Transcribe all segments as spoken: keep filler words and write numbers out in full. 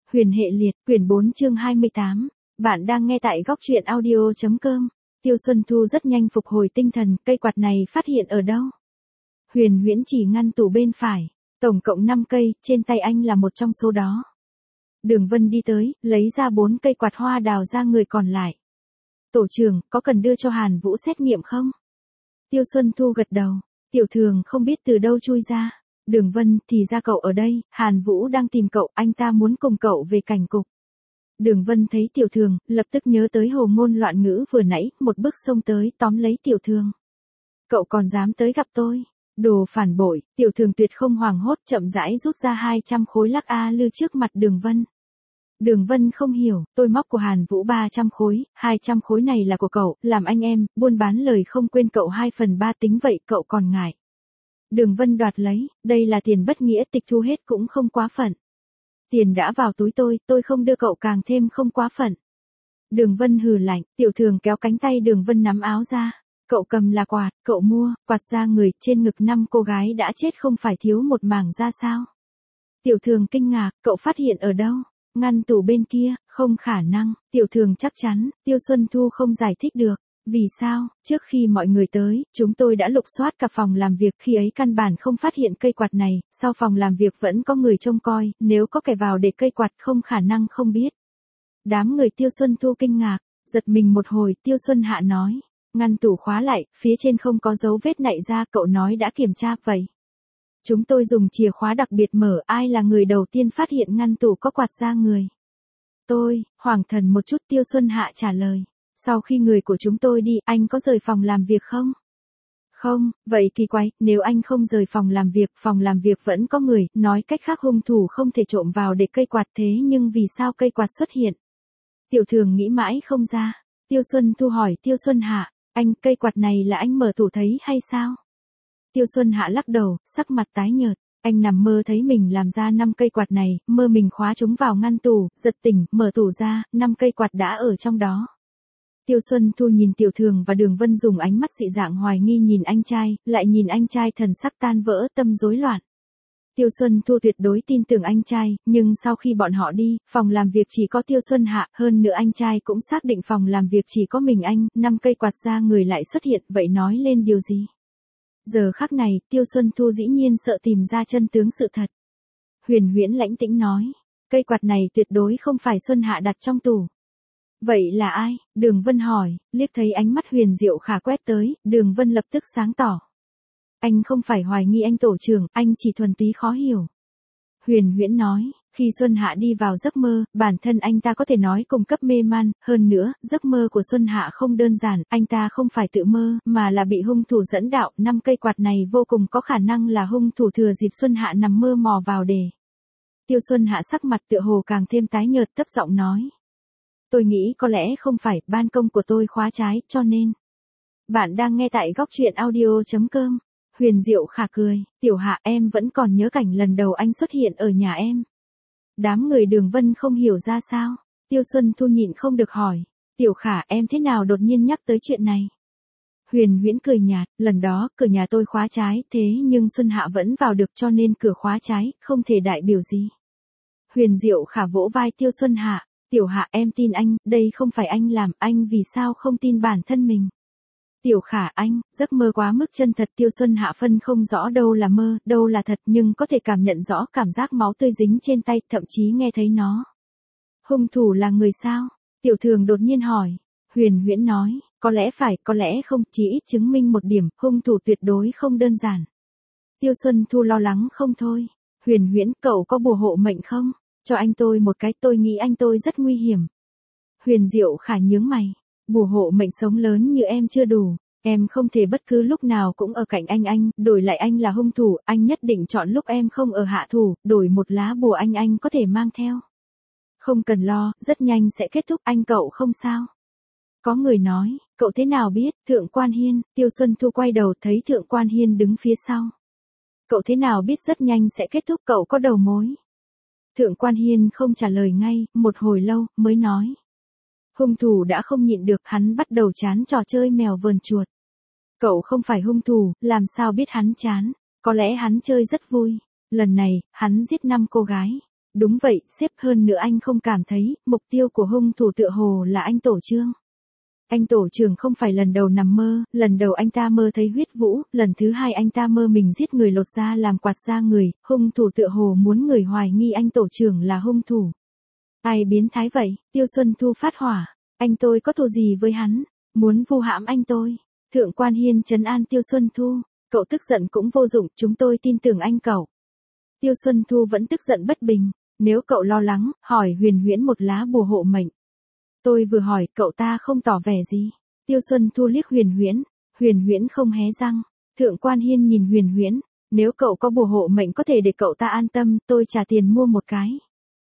Huyền hệ liệt, quyển bốn chương hai mươi tám. Bạn đang nghe tại góc truyện audio.com. Tiêu Xuân Thu rất nhanh phục hồi tinh thần, cây quạt này phát hiện ở đâu? Huyền Huyễn chỉ ngăn tủ bên phải, tổng cộng năm cây, trên tay anh là một trong số đó. Đường Vân đi tới, lấy ra bốn cây quạt hoa đào ra người còn lại. Tổ trưởng, có cần đưa cho Hàn Vũ xét nghiệm không? Tiêu Xuân Thu gật đầu, Tiểu Thường không biết từ đâu chui ra. Đường Vân, thì ra cậu ở đây, Hàn Vũ đang tìm cậu, anh ta muốn cùng cậu về cảnh cục. Đường Vân thấy Tiểu Thường, lập tức nhớ tới hồ ngôn loạn ngữ vừa nãy, một bước xông tới, tóm lấy Tiểu Thường. Cậu còn dám tới gặp tôi? Đồ phản bội, Tiểu Thường tuyệt không hoảng hốt, chậm rãi rút ra hai trăm khối lắc A lư trước mặt Đường Vân. Đường Vân không hiểu, tôi móc của Hàn Vũ ba trăm khối, hai trăm khối này là của cậu, làm anh em, buôn bán lời không quên cậu hai phần ba tính vậy cậu còn ngại. Đường Vân đoạt lấy, đây là tiền bất nghĩa, tịch thu hết cũng không quá phận. Tiền đã vào túi tôi, tôi không đưa cậu càng thêm không quá phận. Đường Vân hừ lạnh, Tiểu Thường kéo cánh tay Đường Vân nắm áo ra. Cậu cầm là quạt, cậu mua, quạt ra người, trên ngực năm cô gái đã chết không phải thiếu một mảng ra sao? Tiểu Thường kinh ngạc, cậu phát hiện ở đâu? Ngăn tủ bên kia, không khả năng, Tiểu Thường chắc chắn, Tiêu Xuân Thu không giải thích được. Vì sao, trước khi mọi người tới, chúng tôi đã lục soát cả phòng làm việc, khi ấy căn bản không phát hiện cây quạt này, sau phòng làm việc vẫn có người trông coi, nếu có kẻ vào để cây quạt không khả năng không biết. Đám người Tiêu Xuân Thu kinh ngạc, giật mình một hồi, Tiêu Xuân Hạ nói, ngăn tủ khóa lại, phía trên không có dấu vết nạy ra, cậu nói đã kiểm tra vậy. Chúng tôi dùng chìa khóa đặc biệt mở, ai là người đầu tiên phát hiện ngăn tủ có quạt ra người? Tôi, Hoàng Thần một chút, Tiêu Xuân Hạ trả lời. Sau khi người của chúng tôi đi, anh có rời phòng làm việc không? Không, vậy kỳ quái, nếu anh không rời phòng làm việc, phòng làm việc vẫn có người, nói cách khác hung thủ không thể trộm vào để cây quạt, thế nhưng vì sao cây quạt xuất hiện? Tiểu Thường nghĩ mãi không ra. Tiêu Xuân Thu hỏi Tiêu Xuân Hạ, anh, cây quạt này là anh mở tủ thấy hay sao? Tiêu Xuân Hạ lắc đầu, sắc mặt tái nhợt. Anh nằm mơ thấy mình làm ra năm cây quạt này, mơ mình khóa chúng vào ngăn tủ, giật tỉnh, mở tủ ra, năm cây quạt đã ở trong đó. Tiêu Xuân Thu nhìn Tiểu Thường và Đường Vân dùng ánh mắt dị dạng hoài nghi nhìn anh trai, lại nhìn anh trai thần sắc tan vỡ, tâm rối loạn. Tiêu Xuân Thu tuyệt đối tin tưởng anh trai, nhưng sau khi bọn họ đi, phòng làm việc chỉ có Tiêu Xuân Hạ, hơn nữa anh trai cũng xác định phòng làm việc chỉ có mình anh, năm cây quạt ra người lại xuất hiện, vậy nói lên điều gì? Giờ khắc này, Tiêu Xuân Thu dĩ nhiên sợ tìm ra chân tướng sự thật. Huyền Huyễn lãnh tĩnh nói, cây quạt này tuyệt đối không phải Xuân Hạ đặt trong tủ. Vậy là ai? Đường Vân hỏi, liếc thấy ánh mắt Huyền Diệu Khả quét tới, Đường Vân lập tức sáng tỏ. Anh không phải hoài nghi anh tổ trưởng, anh chỉ thuần túy khó hiểu. Huyền Huyễn nói, khi Xuân Hạ đi vào giấc mơ, bản thân anh ta có thể nói cùng cấp mê man, hơn nữa, giấc mơ của Xuân Hạ không đơn giản, anh ta không phải tự mơ, mà là bị hung thủ dẫn đạo, năm cây quạt này vô cùng có khả năng là hung thủ thừa dịp Xuân Hạ nằm mơ mò vào để. Tiêu Xuân Hạ sắc mặt tựa hồ càng thêm tái nhợt, thấp giọng nói. Tôi nghĩ có lẽ không phải, ban công của tôi khóa trái, cho nên. Bạn đang nghe tại góc truyện audio.com. Huyền Diệu Khả cười, Tiểu Hạ, em vẫn còn nhớ cảnh lần đầu anh xuất hiện ở nhà em. Đám người Đường Vân không hiểu ra sao. Tiêu Xuân Thu nhịn không được hỏi, Tiểu Khả, em thế nào đột nhiên nhắc tới chuyện này? Huyền Huyễn cười nhạt, lần đó, cửa nhà tôi khóa trái, thế nhưng Xuân Hạ vẫn vào được cho nên cửa khóa trái, không thể đại biểu gì. Huyền Diệu Khả vỗ vai Tiêu Xuân Hạ. Tiểu Hạ, em tin anh, đây không phải anh làm, anh vì sao không tin bản thân mình? Tiểu Khả, anh, giấc mơ quá mức chân thật. Tiêu Xuân Hạ phân không rõ đâu là mơ, đâu là thật, nhưng có thể cảm nhận rõ cảm giác máu tươi dính trên tay, thậm chí nghe thấy nó. Hung thủ là người sao? Tiểu Thường đột nhiên hỏi. Huyền Huyễn nói, có lẽ phải, có lẽ không, chỉ ít chứng minh một điểm, hung thủ tuyệt đối không đơn giản. Tiêu Xuân Thu lo lắng không thôi. Huyền Huyễn, cậu có bùa hộ mệnh không? Cho anh tôi một cái, tôi nghĩ anh tôi rất nguy hiểm. Huyền Diệu Khả nhướng mày, bùa hộ mệnh sống lớn như em chưa đủ, em không thể bất cứ lúc nào cũng ở cạnh anh anh, đổi lại anh là hung thủ, anh nhất định chọn lúc em không ở hạ thủ, đổi một lá bùa anh anh có thể mang theo. Không cần lo, rất nhanh sẽ kết thúc, anh cậu không sao. Có người nói, cậu thế nào biết, Thượng Quan Hiên, Tiêu Xuân Thu quay đầu thấy Thượng Quan Hiên đứng phía sau. Cậu thế nào biết rất nhanh sẽ kết thúc, cậu có đầu mối. Thượng Quan Hiên không trả lời ngay, một hồi lâu, mới nói. Hung thủ đã không nhịn được, hắn bắt đầu chán trò chơi mèo vờn chuột. Cậu không phải hung thủ, làm sao biết hắn chán, có lẽ hắn chơi rất vui. Lần này, hắn giết năm cô gái. Đúng vậy, sếp, hơn nữa anh không cảm thấy, mục tiêu của hung thủ tựa hồ là anh tổ Trương. Anh tổ trưởng không phải lần đầu nằm mơ, lần đầu anh ta mơ thấy huyết vũ, lần thứ hai anh ta mơ mình giết người lột da làm quạt da người, hung thủ tựa hồ muốn người hoài nghi anh tổ trưởng là hung thủ. Ai biến thái vậy? Tiêu Xuân Thu phát hỏa. Anh tôi có thù gì với hắn? Muốn vu hãm anh tôi. Thượng quan Hiên trấn an Tiêu Xuân Thu. Cậu tức giận cũng vô dụng, chúng tôi tin tưởng anh cậu. Tiêu Xuân Thu vẫn tức giận bất bình. Nếu cậu lo lắng, hỏi Huyền Huyễn một lá bùa hộ mệnh. Tôi vừa hỏi, cậu ta không tỏ vẻ gì. Tiêu Xuân Thu liếc Huyền Huyễn. Huyền Huyễn không hé răng. Thượng quan Hiên nhìn Huyền Huyễn. Nếu cậu có bùa hộ mệnh có thể để cậu ta an tâm, tôi trả tiền mua một cái.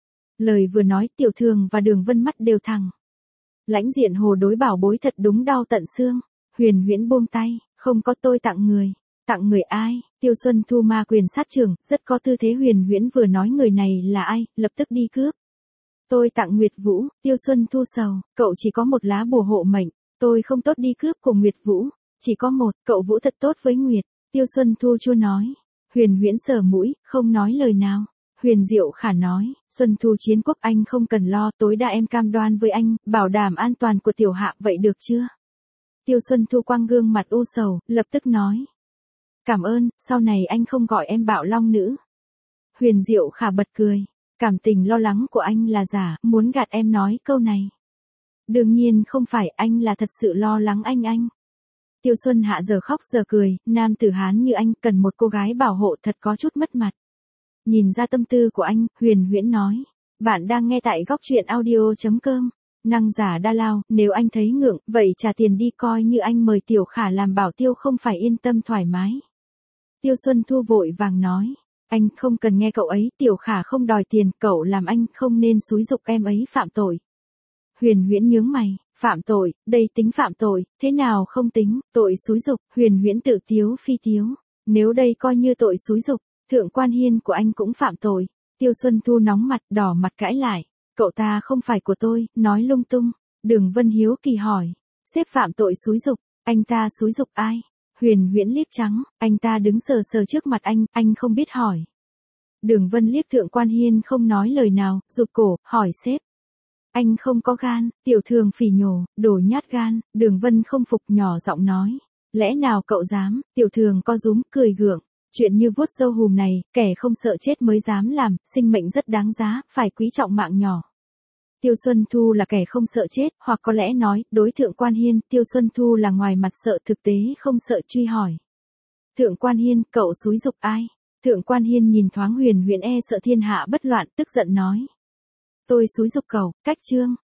Lời vừa nói, Tiểu Thường và Đường Vân mắt đều thẳng. Lãnh Diện Hồ đối bảo bối thật đúng đau tận xương. Huyền Huyễn buông tay, không có, tôi tặng người. Tặng người ai? Tiêu Xuân Thu ma quyền sát trưởng, rất có tư thế. Huyền Huyễn vừa nói người này là ai, lập tức đi cướp. Tôi tặng Nguyệt Vũ. Tiêu Xuân Thu sầu, cậu chỉ có một lá bùa hộ mệnh, tôi không tốt đi cướp của Nguyệt Vũ, chỉ có một, cậu Vũ thật tốt với Nguyệt. Tiêu Xuân Thu chua nói. Huyền Huyễn sờ mũi, không nói lời nào. Huyền Diệu Khả nói, Xuân Thu chiến quốc anh không cần lo, tối đa em cam đoan với anh, bảo đảm an toàn của tiểu hạ, vậy được chưa? Tiêu Xuân Thu quăng gương mặt u sầu, lập tức nói. Cảm ơn, sau này anh không gọi em Bạo Long nữ. Huyền Diệu Khả bật cười. Cảm tình lo lắng của anh là giả, muốn gạt em nói câu này. Đương nhiên không phải, anh là thật sự lo lắng anh anh. Tiêu Xuân Hạ giờ khóc giờ cười, nam tử Hán như anh cần một cô gái bảo hộ thật có chút mất mặt. Nhìn ra tâm tư của anh, Huyền Huyễn nói. Bạn đang nghe tại góc truyện audio.com. Năng giả đa lao, nếu anh thấy ngượng, vậy trả tiền đi, coi như anh mời Tiểu Khả làm bảo tiêu không phải yên tâm thoải mái. Tiêu Xuân Thu vội vàng nói. Anh không cần nghe cậu ấy, Tiểu Khả không đòi tiền, cậu làm anh không nên xúi giục em ấy phạm tội. Huyền Huyễn nhướng mày, phạm tội, đây tính phạm tội, thế nào không tính, tội xúi giục. Huyền Huyễn tự tiếu phi tiếu, nếu đây coi như tội xúi giục, Thượng quan Hiên của anh cũng phạm tội. Tiêu Xuân Thu nóng mặt, đỏ mặt cãi lại, cậu ta không phải của tôi, nói lung tung. Đường Vân hiếu kỳ hỏi, sếp phạm tội xúi giục, anh ta xúi giục ai? Huyền Huyễn liếc trắng, anh ta đứng sờ sờ trước mặt anh, anh không biết hỏi. Đường Vân liếc Thượng quan Hiên không nói lời nào, rụt cổ, hỏi sếp. Anh không có gan. Tiểu Thường phỉ nhổ, đồ nhát gan. Đường Vân không phục, nhỏ giọng nói. Lẽ nào cậu dám? Tiểu Thường co rúm, cười gượng. Chuyện như vuốt râu hùm này, kẻ không sợ chết mới dám làm, sinh mệnh rất đáng giá, phải quý trọng mạng nhỏ. Tiêu Xuân Thu là kẻ không sợ chết, hoặc có lẽ nói, đối Thượng quan Hiên, Tiêu Xuân Thu là ngoài mặt sợ, thực tế không sợ, truy hỏi. Thượng quan Hiên, cậu xúi giục ai? Thượng quan Hiên nhìn thoáng Huyền Huyễn, e sợ thiên hạ bất loạn, tức giận nói. Tôi xúi giục cậu, cách Trương.